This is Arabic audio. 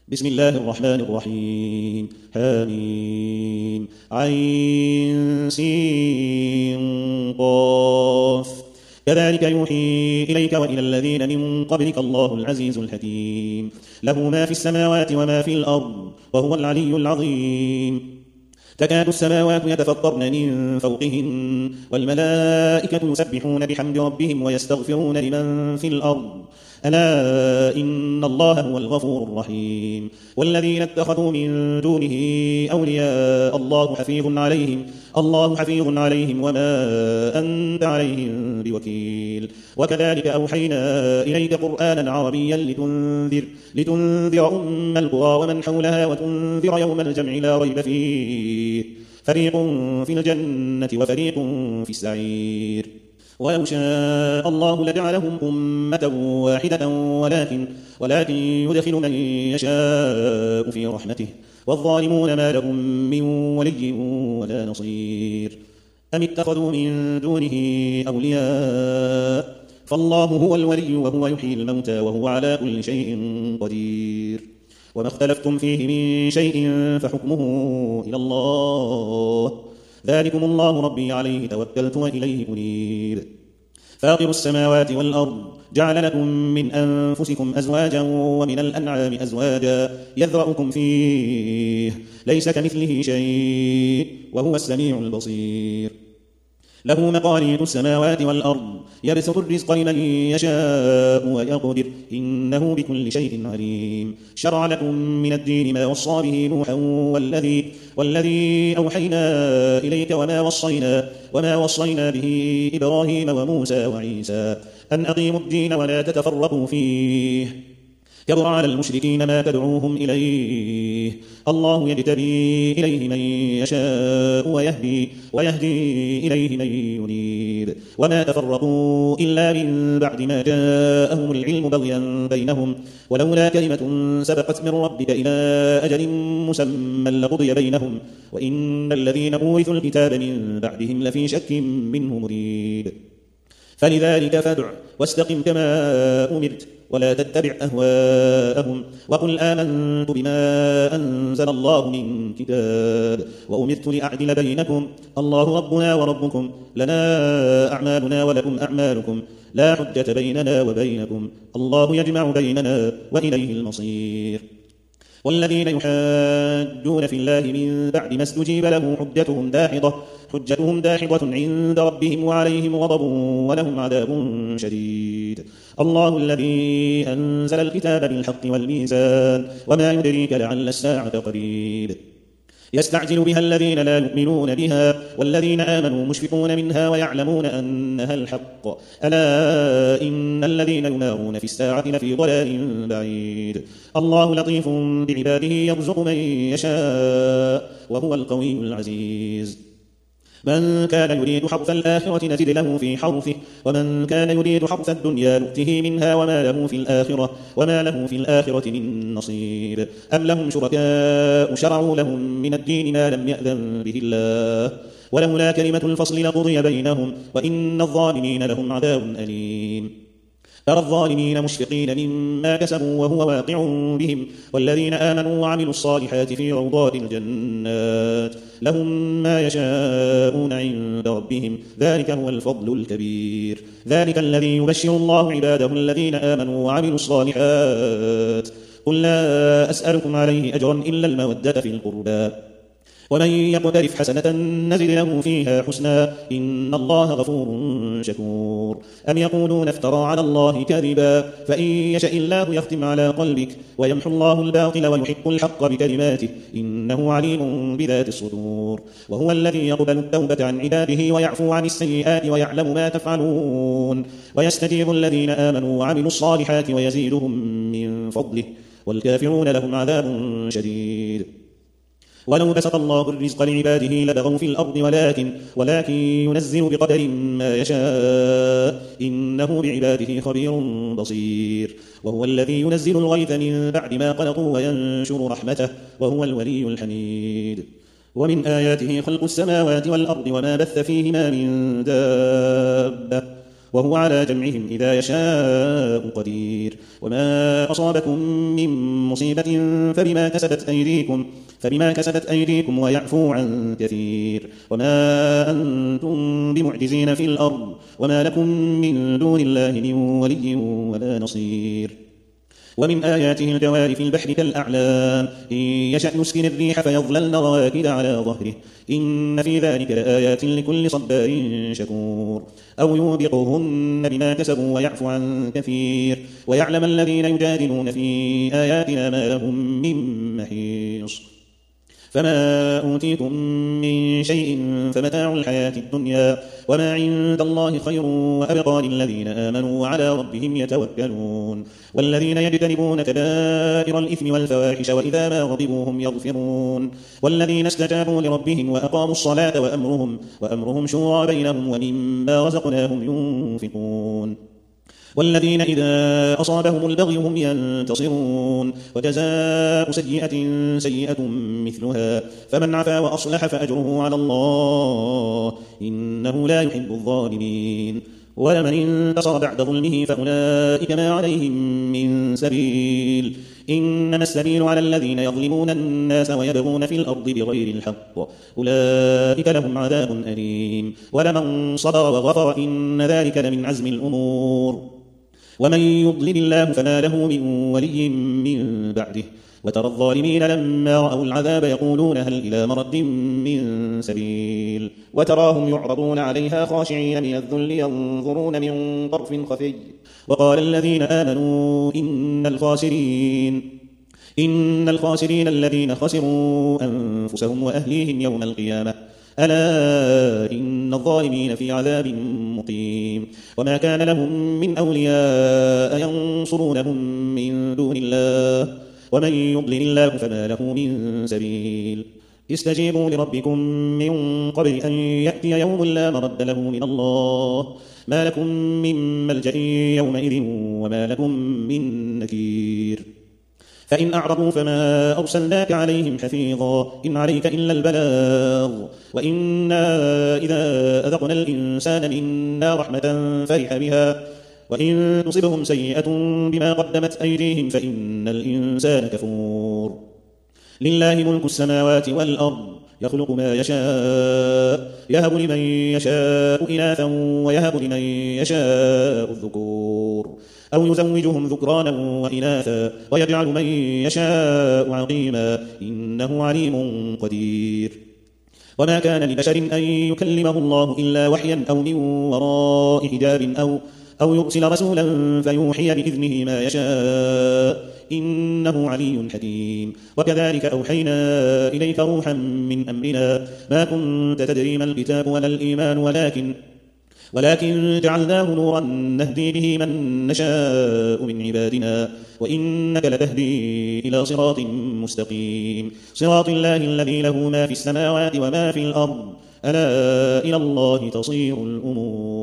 بسم الله الرحمن الرحيم حميم عين سين قاف كذلك يوحي إليك وإلى الذين من قبلك الله العزيز الحكيم له ما في السماوات وما في الأرض وهو العلي العظيم تكاد السماوات يتفطرن من فوقهن والملائكة يسبحون بحمد ربهم ويستغفرون لمن في الأرض ألا إن الله هو الغفور الرحيم والذين اتخذوا من دونه أولياء الله حفيظ عليهم وما أنت عليهم بوكيل وكذلك أوحينا إليك قرآنا عربيا لتنذر أم القرى ومن حولها وتنذر يوم الجمع لا ريب فيه فريق في الجنة وفريق في السعير ولو شاء الله لجعلهم أمة واحدة ولكن يدخل من يشاء في رحمته والظالمون ما لهم من ولي ولا نصير أم اتخذوا من دونه أولياء فالله هو الولي وهو يحيي الموتى وهو على كل شيء قدير وما اختلفتم فيه من شيء فحكمه إلى الله ذلكم الله ربي عليه توكلت وإليه أنيب فاطر السماوات والأرض جعل لكم من أنفسكم أزواجا ومن الأنعام أزواجا يذرأكم فيه ليس كمثله شيء وهو السميع البصير له مقاليد السماوات والأرض يبسط الرزق لمن يشاء ويقدر إنه بكل شيء عليم شرع لكم من الدين ما وصى به نوحا والذي أوحينا إليك وما وصينا به إبراهيم وموسى وعيسى أن أقيموا الدين ولا تتفرقوا فيه كبر على المشركين ما تدعوهم إليه الله يجتبي إليه من يشاء ويهدي إليه من ينيب وما تفرقوا إلا من بعد ما جاءهم العلم بغيا بينهم ولولا كلمة سبقت من ربك إلى أجل مسمى لقضي بينهم وإن الذين أورثوا الكتاب من بعدهم لفي شك منه مريب فلذلك فادع واستقم كما أمرت ولا تتبع أهواءهم وقل آمنت بما أنزل الله من كتاب وأمرت لأعدل بينكم الله ربنا وربكم لنا أعمالنا ولكم أعمالكم لا حجة بيننا وبينكم الله يجمع بيننا وإليه المصير والذين يحاجون في الله من بعد ما استجيب له حجتهم داحضة عند ربهم وعليهم غضب ولهم عذاب شديد الله الذي أنزل الكتاب بالحق والميزان وما يدريك لعل الساعة قريب يستعجل بها الذين لا يؤمنون بها والذين آمنوا مشفقون منها ويعلمون أنها الحق ألا إن الذين يمارون في الساعة لفي ضلال بعيد الله لطيف بعباده يرزق من يشاء وهو القوي العزيز من كان يريد حرث الآخرة نزد له في حرثه ومن كان يريد حرث الدنيا نؤته منها وما له في الآخرة من نصيب أم لهم شركاء شرعوا لهم من الدين ما لم يأذن به الله ولولا كلمة الفصل لقضي بينهم وإن الظالمين لهم عذاب أليم ترى الظالمين مشفقين مما كسبوا وهو واقع بهم والذين آمنوا وعملوا الصالحات في روضات الجنات لهم ما يشاءون عند ربهم ذلك هو الفضل الكبير ذلك الذي يبشر الله عباده الذين آمنوا وعملوا الصالحات قل لا أسألكم عليه أجرا إلا المودة في القربى ومن يقترف حسنة نزد له فيها حسنا إن الله غفور شكور أم يقولون افترى على الله كذبا فإن يشاء الله يختم على قلبك ويمحو الله الباطل ويحق الحق بكلماته إنه عليم بذات الصدور وهو الذي يقبل التوبة عن عباده ويعفو عن السيئات ويعلم ما تفعلون ويستجيب الذين آمنوا وعملوا الصالحات ويزيدهم من فضله والكافرون لهم عذاب شديد ولو بسط الله الرزق لعباده لبغوا في الأرض ولكن ينزل بقدر ما يشاء إنه بعباده خبير بصير وهو الذي ينزل الغيث من بعد ما قنطوا وينشر رحمته وهو الولي الحميد ومن آياته خلق السماوات والأرض وما بث فيهما من دابة وهو على جمعهم إذا يشاء قدير وما أصابكم من مصيبة فبما كسبت أيديكم ويعفو عن كثير وما أنتم بمعجزين في الأرض وما لكم من دون الله من ولي ولا نصير ومن آياته الجوار في البحر كالأعلام إن يشأ يسكن الريح فيظللن رواكد على ظهره إن في ذلك لآيات لكل صبار شكور أو يوبقهن بما كسبوا ويعفو عن كثير ويعلم الذين يجادلون في آياتنا ما لهم من محيص فما أوتيتم من شيء فمتاع الحياة الدنيا وما عند الله خير وأبقى للذين آمنوا وعلى ربهم يتوكلون والذين يجتنبون كبائر الإثم والفواحش وإذا ما غضبوا هم يغفرون والذين استجابوا لربهم وأقاموا الصلاة وأمرهم شورى بينهم ومما رزقناهم ينفقون والذين إذا أصابهم البغي هم ينتصرون وجزاء سيئة مثلها فمن عفا وأصلح فأجره على الله إنه لا يحب الظالمين ولمن انتصر بعد ظلمه فأولئك ما عليهم من سبيل إنما السبيل على الذين يظلمون الناس ويبغون في الأرض بغير الحق أولئك لهم عذاب أليم ولمن صبر وغفر إن ذلك لمن عزم الأمور ومن يضلل الله فما له من ولي من بعده وترى الظالمين لما رأوا العذاب يقولون هل إلى مرد من سبيل وتراهم يعرضون عليها خاشعين من الذل ينظرون من طرف خفي وقال الذين آمنوا إن الخاسرين الذين خسروا أنفسهم وأهليهم يوم القيامة ألا إن الظالمين في عذاب مقيم وما كان لهم من أولياء ينصرونهم من دون الله ومن يضلل الله فما له من سبيل استجيبوا لربكم من قبل أن يأتي يوم لا مرد له من الله ما لكم من ملجأ يومئذ وما لكم من نكير فإن أعرضوا فما أرسلناك عليهم حفيظا إن عليك إلا البلاغ وإنا إذا أذقنا الإنسان منا رحمة فرح بها وإن تصبهم سيئة بما قدمت أيديهم فإن الإنسان كفور لله ملك السماوات والأرض يخلق ما يشاء يهب لمن يشاء إناثا ويهب لمن يشاء الذكور أو يزوجهم ذكرانا وإناثا ويجعل من يشاء عقيما إنه عليم قدير وما كان لبشر أن يكلمه الله إلا وحيا أو من وراء حجاب أو يرسل رسولا فيوحي بإذنه ما يشاء إنه علي حكيم وكذلك أوحينا إليك روحا من أمرنا ما كنت تدري ما الكتاب ولا الإيمان ولكن جعلناه نورا نهدي به من نشاء من عبادنا وإنك لتهدي إلى صراط مستقيم صراط الله الذي له ما في السماوات وما في الأرض ألا إلى الله تصير الأمور